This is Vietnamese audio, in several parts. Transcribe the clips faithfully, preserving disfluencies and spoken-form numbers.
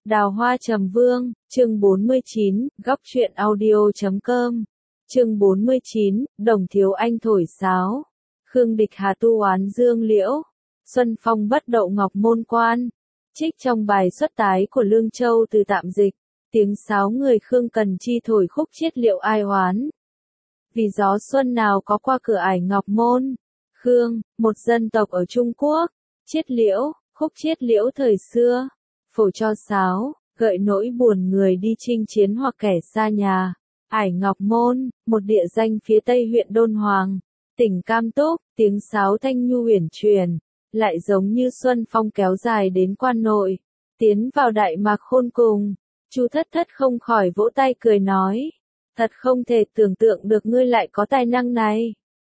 Đào Hoa Trầm Vương, chương bốn mươi chín, góc truyện audio chấm com. Chương bốn mươi chín, Đồng Thiếu Anh thổi sáo. Khương Địch Hà tu oán Dương Liễu. Xuân Phong bất đậu Ngọc Môn Quan. Trích trong bài xuất tái của Lương Châu từ tạm dịch. Tiếng sáo người Khương Cần Chi thổi khúc chiết liệu ai oán. Vì gió xuân nào có qua cửa ải Ngọc Môn. Khương, một dân tộc ở Trung Quốc. Chiết liễu, khúc chiết liễu thời xưa. Phổ cho sáo, gợi nỗi buồn người đi chinh chiến hoặc kẻ xa nhà. Ải Ngọc Môn, một địa danh phía tây huyện Đôn Hoàng, tỉnh Cam Túc, tiếng sáo thanh nhu uyển chuyển, lại giống như xuân phong kéo dài đến quan nội, tiến vào đại mạc khôn cùng. Chu Thất Thất không khỏi vỗ tay cười nói, thật không thể tưởng tượng được ngươi lại có tài năng này.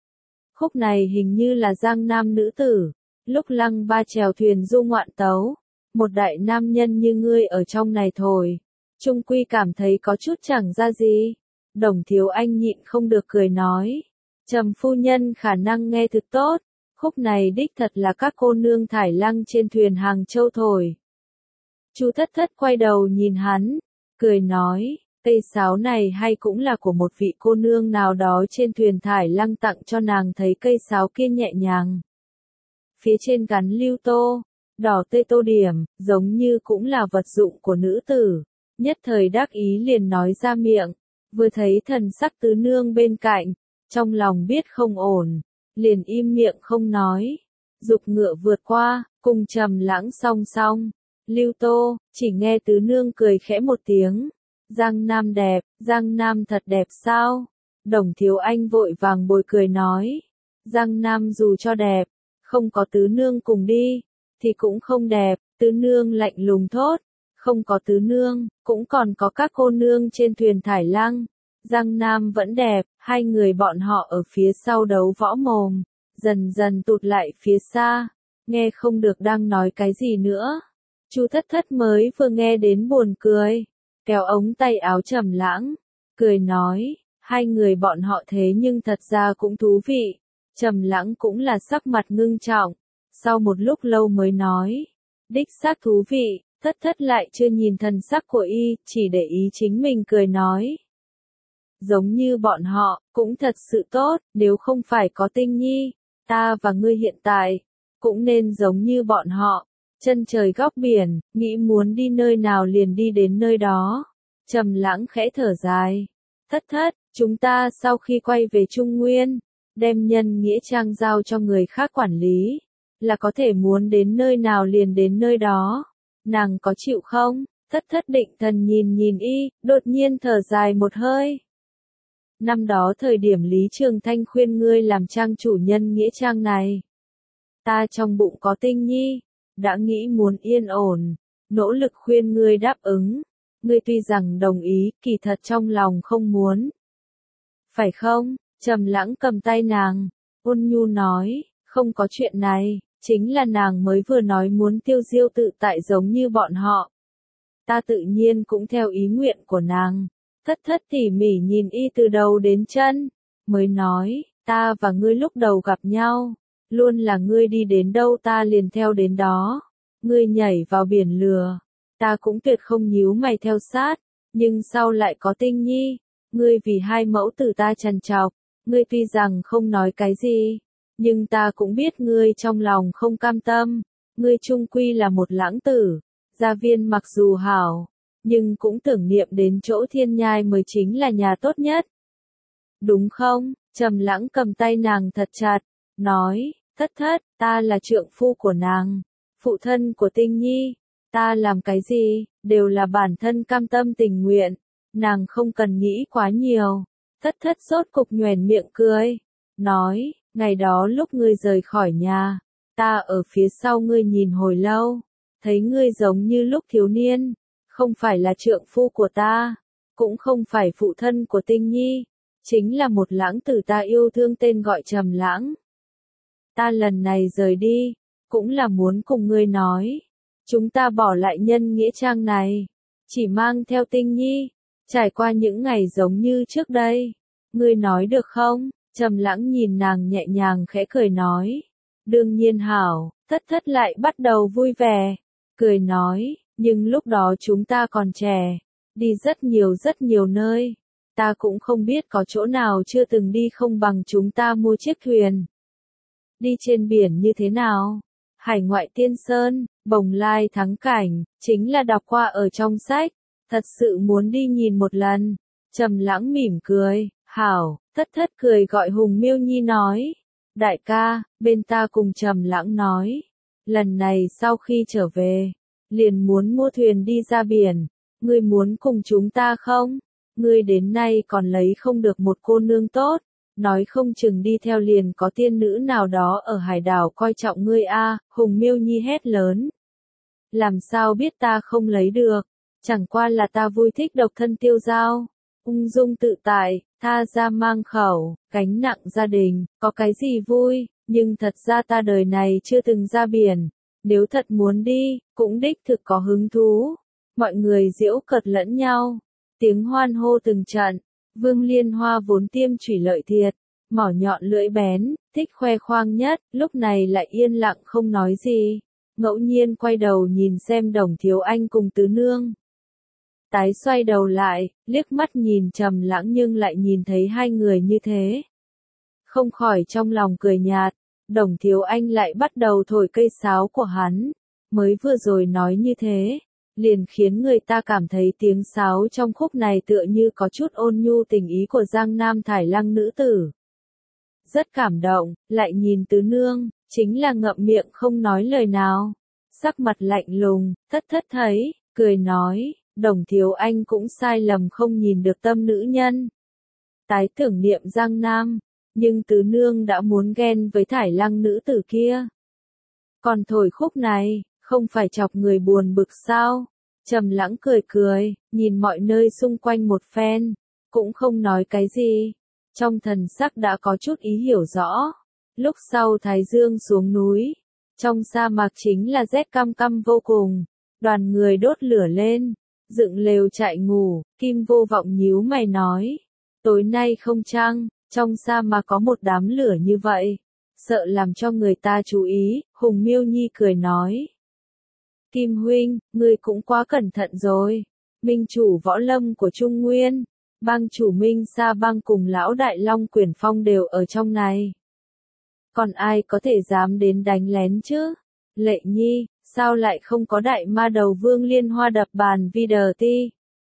Khúc này hình như là Giang Nam nữ tử, lúc Lăng Ba chèo thuyền du ngoạn tấu. Một đại nam nhân như ngươi ở trong này thổi, trung quy cảm thấy có chút chẳng ra gì. Đồng Thiếu Anh nhịn không được cười nói, Trầm phu nhân khả năng nghe thực tốt, khúc này đích thật là các cô nương thải lăng trên thuyền Hàng Châu thổi. Chu Thất Thất quay đầu nhìn hắn, cười nói, cây sáo này hay cũng là của một vị cô nương nào đó trên thuyền thải lăng tặng cho nàng, thấy cây sáo kia nhẹ nhàng. Phía trên gắn lưu tô. Đỏ tê tô điểm, giống như cũng là vật dụng của nữ tử. Nhất thời đắc ý liền nói ra miệng, vừa thấy thần sắc tứ nương bên cạnh, trong lòng biết không ổn, liền im miệng không nói. Dục ngựa vượt qua, cùng Trầm Lãng song song. Lưu tô, chỉ nghe tứ nương cười khẽ một tiếng. Giang Nam đẹp, Giang Nam thật đẹp sao? Đồng Thiếu Anh vội vàng bồi cười nói, Giang Nam dù cho đẹp, không có tứ nương cùng đi thì cũng không đẹp. Tứ nương lạnh lùng thốt, không có tứ nương, cũng còn có các cô nương trên thuyền thải lăng. Giang Nam vẫn đẹp. Hai người bọn họ ở phía sau đấu võ mồm, dần dần tụt lại phía xa, nghe không được đang nói cái gì nữa. Chu Thất Thất mới vừa nghe đến buồn cười, kéo ống tay áo Trầm Lãng, cười nói, hai người bọn họ thế nhưng thật ra cũng thú vị. Trầm Lãng cũng là sắc mặt ngưng trọng. Sau một lúc lâu mới nói, đích xác thú vị. Thất Thất lại chưa nhìn thần sắc của y, chỉ để ý chính mình cười nói. Giống như bọn họ, cũng thật sự tốt, nếu không phải có Tinh Nhi, ta và ngươi hiện tại, cũng nên giống như bọn họ, chân trời góc biển, nghĩ muốn đi nơi nào liền đi đến nơi đó. Trầm Lãng khẽ thở dài, Thất Thất, chúng ta sau khi quay về Trung Nguyên, đem Nhân Nghĩa Trang giao cho người khác quản lý. Là có thể muốn đến nơi nào liền đến nơi đó. Nàng có chịu không? Thất Thất định thần nhìn nhìn y, đột nhiên thở dài một hơi. Năm đó thời điểm Lý Trường Thanh khuyên ngươi làm trang chủ Nhân Nghĩa Trang này, ta trong bụng có Tinh Nhi, đã nghĩ muốn yên ổn, nỗ lực khuyên ngươi đáp ứng. Ngươi tuy rằng đồng ý, kỳ thật trong lòng không muốn. Phải không? Trầm Lãng cầm tay nàng, ôn nhu nói, không có chuyện này. Chính là nàng mới vừa nói muốn tiêu diêu tự tại giống như bọn họ. Ta tự nhiên cũng theo ý nguyện của nàng. Thất Thất tỉ mỉ nhìn y từ đầu đến chân, mới nói, ta và ngươi lúc đầu gặp nhau, luôn là ngươi đi đến đâu ta liền theo đến đó. Ngươi nhảy vào biển lừa, ta cũng tuyệt không nhíu mày theo sát, nhưng sau lại có Tinh Nhi, ngươi vì hai mẫu tử ta trằn trọc, ngươi tuy rằng không nói cái gì. Nhưng ta cũng biết ngươi trong lòng không cam tâm, ngươi chung quy là một lãng tử, gia viên mặc dù hảo, nhưng cũng tưởng niệm đến chỗ Thiên Nhai mới chính là nhà tốt nhất. Đúng không? Trầm Lãng cầm tay nàng thật chặt, nói, Thất Thất, ta là trượng phu của nàng, phụ thân của Tinh Nhi, ta làm cái gì, đều là bản thân cam tâm tình nguyện, nàng không cần nghĩ quá nhiều. Thất Thất rốt cục nhoẻn miệng cười, nói, ngày đó lúc ngươi rời khỏi nhà, ta ở phía sau ngươi nhìn hồi lâu, thấy ngươi giống như lúc thiếu niên, không phải là trượng phu của ta, cũng không phải phụ thân của Tinh Nhi, chính là một lãng tử ta yêu thương tên gọi Trầm Lãng. Ta lần này rời đi, cũng là muốn cùng ngươi nói, chúng ta bỏ lại Nhân Nghĩa Trang này, chỉ mang theo Tinh Nhi, trải qua những ngày giống như trước đây, ngươi nói được không? Trầm Lãng nhìn nàng nhẹ nhàng khẽ cười nói, đương nhiên hảo. Thất Thất lại bắt đầu vui vẻ, cười nói, Nhưng lúc đó chúng ta còn trẻ, đi rất nhiều rất nhiều nơi. Ta cũng không biết có chỗ nào chưa từng đi không bằng chúng ta mua chiếc thuyền. Đi trên biển như thế nào? Hải ngoại tiên sơn, bồng lai thắng cảnh, chính là đọc qua ở trong sách. Thật sự muốn đi nhìn một lần. Trầm Lãng mỉm cười, hảo, thất thất cười gọi Hùng Miêu Nhi nói. Đại ca, bên ta cùng Trầm Lãng nói. Lần này sau khi trở về, liền muốn mua thuyền đi ra biển. Ngươi muốn cùng chúng ta không? Ngươi đến nay còn lấy không được một cô nương tốt. Nói không chừng đi theo liền có tiên nữ nào đó ở hải đảo coi trọng ngươi a. Hùng Miêu Nhi hét lớn. Làm sao biết ta không lấy được? Chẳng qua là ta vui thích độc thân tiêu dao. Ung dung tự tại, tha ra mang khẩu, gánh nặng gia đình, có cái gì vui, nhưng thật ra ta đời này chưa từng ra biển. Nếu thật muốn đi, cũng đích thực có hứng thú. Mọi người giễu cợt lẫn nhau. Tiếng hoan hô từng trận. Vương Liên Hoa vốn tiêm chủy lợi thiệt, mỏ nhọn lưỡi bén, thích khoe khoang nhất, lúc này lại yên lặng không nói gì. Ngẫu nhiên quay đầu nhìn xem Đồng Thiếu Anh cùng Tứ Nương. Tái xoay đầu lại, liếc mắt nhìn Trầm Lãng nhưng lại nhìn thấy hai người như thế. Không khỏi trong lòng cười nhạt, Đồng Thiếu Anh lại bắt đầu thổi cây sáo của hắn. Mới vừa rồi nói như thế, liền khiến người ta cảm thấy tiếng sáo trong khúc này tựa như có chút ôn nhu tình ý của Giang Nam Thải Lăng nữ tử. Rất cảm động, lại nhìn Tứ Nương, chính là ngậm miệng không nói lời nào. Sắc mặt lạnh lùng, thất thất thấy, cười nói, Đồng Thiếu Anh cũng sai lầm không nhìn được tâm nữ nhân. Tái tưởng niệm Giang Nam, nhưng Tứ Nương đã muốn ghen với Thải Lăng nữ tử kia. Còn thổi khúc này, không phải chọc người buồn bực sao? Trầm Lãng cười cười, nhìn mọi nơi xung quanh một phen, cũng không nói cái gì. Trong thần sắc đã có chút ý hiểu rõ. Lúc sau Thái Dương xuống núi, trong sa mạc chính là rét căm căm vô cùng. Đoàn người đốt lửa lên, dựng lều trại ngủ, Kim Vô Vọng nhíu mày nói. Tối nay không trăng, trong sa mạc có một đám lửa như vậy. Sợ làm cho người ta chú ý, Hùng Miêu Nhi cười nói. Kim huynh, ngươi cũng quá cẩn thận rồi. Minh chủ võ lâm của Trung Nguyên, bang chủ Minh Sa bang cùng lão đại Long Quyển Phong đều ở trong này. Còn ai có thể dám đến đánh lén chứ? Lệ Nhi, sao lại không có đại ma đầu Vương Liên Hoa đập bàn video ti?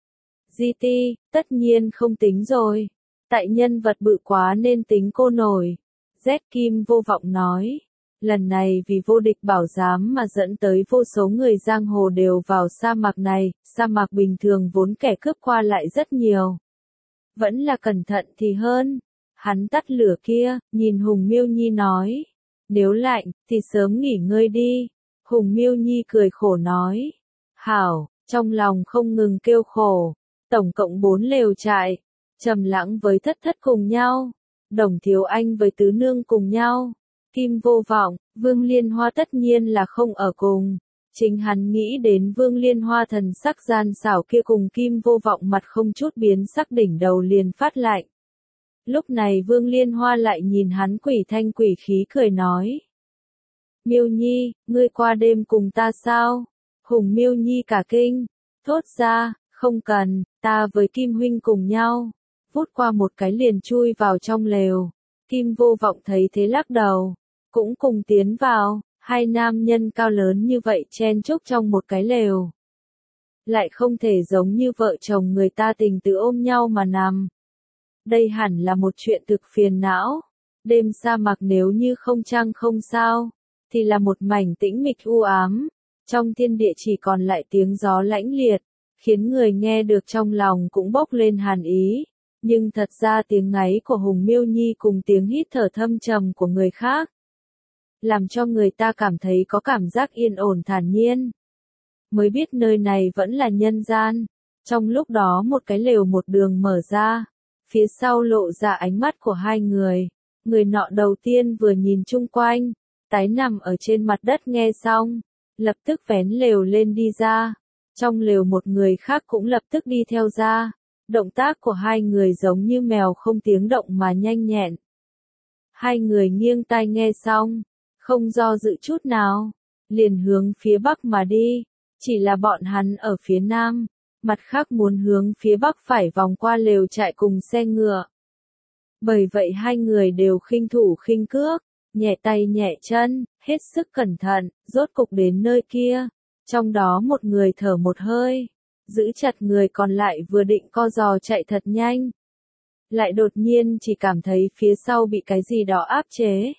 Di ti, tất nhiên không tính rồi. Tại nhân vật bự quá nên tính cô nổi. Z Kim Vô Vọng nói. Lần này vì vô địch bảo giám mà dẫn tới vô số người giang hồ đều vào sa mạc này, sa mạc bình thường vốn kẻ cướp qua lại rất nhiều. Vẫn là cẩn thận thì hơn. Hắn tắt lửa kia, nhìn Hùng Miêu Nhi nói. Nếu lạnh, thì sớm nghỉ ngơi đi. Hùng Miêu Nhi cười khổ nói. Hảo, trong lòng không ngừng kêu khổ. Tổng cộng bốn lều trại. Trầm Lãng với thất thất cùng nhau. Đồng Thiếu Anh với Tứ Nương cùng nhau. Kim Vô Vọng, Vương Liên Hoa tất nhiên là không ở cùng. Chính hắn nghĩ đến Vương Liên Hoa thần sắc gian xảo kia cùng Kim Vô Vọng mặt không chút biến sắc đỉnh đầu liền phát lạnh. Lúc này Vương Liên Hoa lại nhìn hắn quỷ thanh quỷ khí cười nói. Miêu Nhi, ngươi qua đêm cùng ta sao? Hùng Miêu Nhi cả kinh, thốt ra, không cần, ta với Kim huynh cùng nhau. Vút qua một cái liền chui vào trong lều. Kim Vô Vọng thấy thế lắc đầu, cũng cùng tiến vào, hai nam nhân cao lớn như vậy chen chúc trong một cái lều. Lại không thể giống như vợ chồng người ta tình tứ ôm nhau mà nằm. Đây hẳn là một chuyện thực phiền não. Đêm sa mạc nếu như không trăng không sao, thì là một mảnh tĩnh mịch u ám. Trong thiên địa chỉ còn lại tiếng gió lãnh liệt, khiến người nghe được trong lòng cũng bốc lên hàn ý. Nhưng thật ra tiếng ngáy của Hùng Miêu Nhi cùng tiếng hít thở thâm trầm của người khác, làm cho người ta cảm thấy có cảm giác yên ổn thản nhiên. Mới biết nơi này vẫn là nhân gian. Trong lúc đó một cái lều một đường mở ra, phía sau lộ ra ánh mắt của hai người. Người nọ đầu tiên vừa nhìn chung quanh, tái nằm ở trên mặt đất nghe xong, lập tức vén lều lên đi ra. Trong lều một người khác cũng lập tức đi theo ra. Động tác của hai người giống như mèo không tiếng động mà nhanh nhẹn. Hai người nghiêng tai nghe xong, không do dự chút nào, liền hướng phía bắc mà đi. Chỉ là bọn hắn ở phía nam, mặt khác muốn hướng phía bắc phải vòng qua lều trại cùng xe ngựa. Bởi vậy hai người đều khinh thủ khinh cước, nhẹ tay nhẹ chân, hết sức cẩn thận, rốt cục đến nơi kia. Trong đó một người thở một hơi, giữ chặt người còn lại vừa định co giò chạy thật nhanh. Lại đột nhiên chỉ cảm thấy phía sau bị cái gì đó áp chế.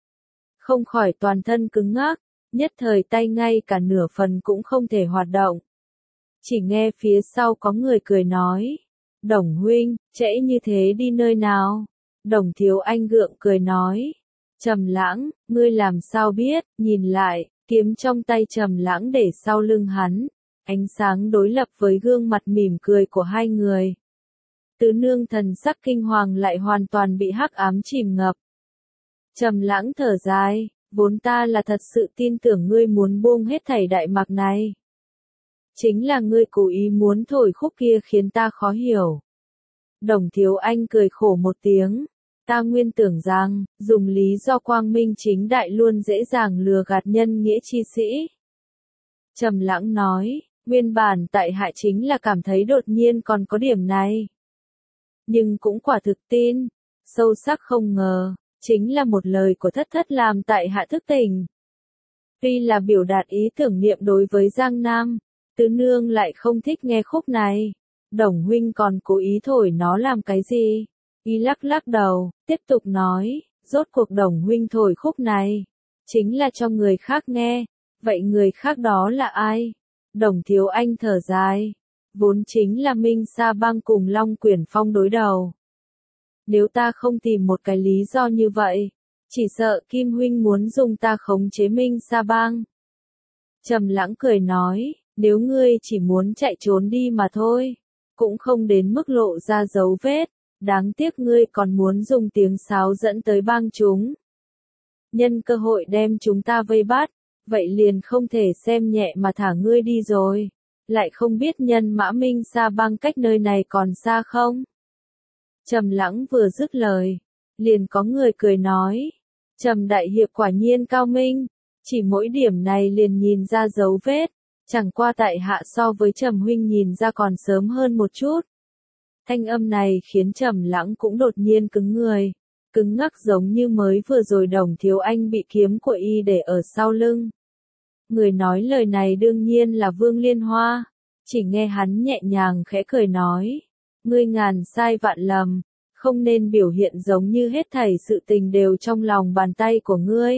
Không khỏi toàn thân cứng ngắc, nhất thời tay ngay cả nửa phần cũng không thể hoạt động. Chỉ nghe phía sau có người cười nói, Đồng huynh, trễ như thế đi nơi nào? Đồng Thiếu Anh gượng cười nói, Trầm Lãng, ngươi làm sao biết? Nhìn lại, kiếm trong tay Trầm Lãng để sau lưng hắn, ánh sáng đối lập với gương mặt mỉm cười của hai người. Tứ nương thần sắc kinh hoàng lại hoàn toàn bị hắc ám chìm ngập. Trầm Lãng thở dài, vốn ta là thật sự tin tưởng ngươi muốn buông hết thảy đại mạc này. Chính là ngươi cố ý muốn thổi khúc kia khiến ta khó hiểu. Đồng Thiếu Anh cười khổ một tiếng, ta nguyên tưởng rằng, dùng lý do quang minh chính đại luôn dễ dàng lừa gạt nhân nghĩa chi sĩ. Trầm Lãng nói, nguyên bản tại hạ chính là cảm thấy đột nhiên còn có điểm này. Nhưng cũng quả thực tin, sâu sắc không ngờ, chính là một lời của thất thất làm tại hạ thức tỉnh. Tuy là biểu đạt ý tưởng niệm đối với Giang Nam, tứ nương lại không thích nghe khúc này. Đồng huynh còn cố ý thổi nó làm cái gì? Y lắc lắc đầu, tiếp tục nói, rốt cuộc Đồng huynh thổi khúc này, chính là cho người khác nghe, vậy người khác đó là ai? Đồng Thiếu Anh thở dài, vốn chính là Minh Sa Bang cùng Long Quyển Phong đối đầu. Nếu ta không tìm một cái lý do như vậy, chỉ sợ Kim huynh muốn dùng ta khống chế Minh Sa Bang. Trầm Lãng cười nói, nếu ngươi chỉ muốn chạy trốn đi mà thôi, cũng không đến mức lộ ra dấu vết, đáng tiếc ngươi còn muốn dùng tiếng sáo dẫn tới bang chúng. Nhân cơ hội đem chúng ta vây bắt, vậy liền không thể xem nhẹ mà thả ngươi đi rồi, lại không biết nhân mã Minh Sa Bang cách nơi này còn xa không? Trầm Lãng vừa dứt lời, liền có người cười nói, Trầm đại hiệp quả nhiên cao minh, chỉ mỗi điểm này liền nhìn ra dấu vết, chẳng qua tại hạ so với Trầm huynh nhìn ra còn sớm hơn một chút. Thanh âm này khiến Trầm Lãng cũng đột nhiên cứng người, cứng ngắc giống như mới vừa rồi Đồng Thiếu Anh bị kiếm của y để ở sau lưng. Người nói lời này đương nhiên là Vương Liên Hoa, chỉ nghe hắn nhẹ nhàng khẽ cười nói, ngươi ngàn sai vạn lầm, không nên biểu hiện giống như hết thảy sự tình đều trong lòng bàn tay của ngươi.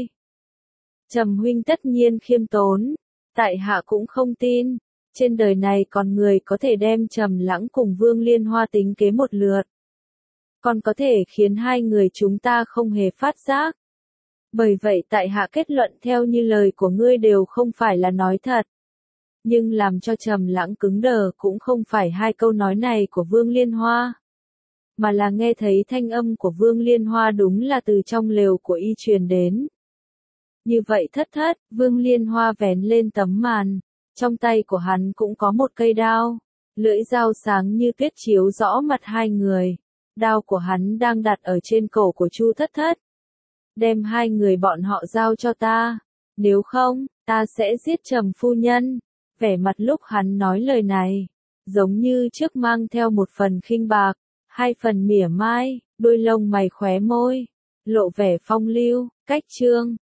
Trầm huynh tất nhiên khiêm tốn, tại hạ cũng không tin, trên đời này còn người có thể đem Trầm Lãng cùng Vương Liên Hoa tính kế một lượt. Còn có thể khiến hai người chúng ta không hề phát giác. Bởi vậy tại hạ kết luận theo như lời của ngươi đều không phải là nói thật. Nhưng làm cho Trầm Lãng cứng đờ cũng không phải hai câu nói này của Vương Liên Hoa, mà là nghe thấy thanh âm của Vương Liên Hoa đúng là từ trong lều của y truyền đến. Như vậy thất thất, Vương Liên Hoa vén lên tấm màn, trong tay của hắn cũng có một cây đao, lưỡi dao sáng như tuyết chiếu rõ mặt hai người. Đao của hắn đang đặt ở trên cổ của Chu Thất Thất. Đem hai người bọn họ giao cho ta, nếu không, ta sẽ giết Trầm phu nhân. Vẻ mặt lúc hắn nói lời này, giống như trước mang theo một phần khinh bạc, hai phần mỉa mai, đôi lông mày khóe môi, lộ vẻ phong lưu, cách chương.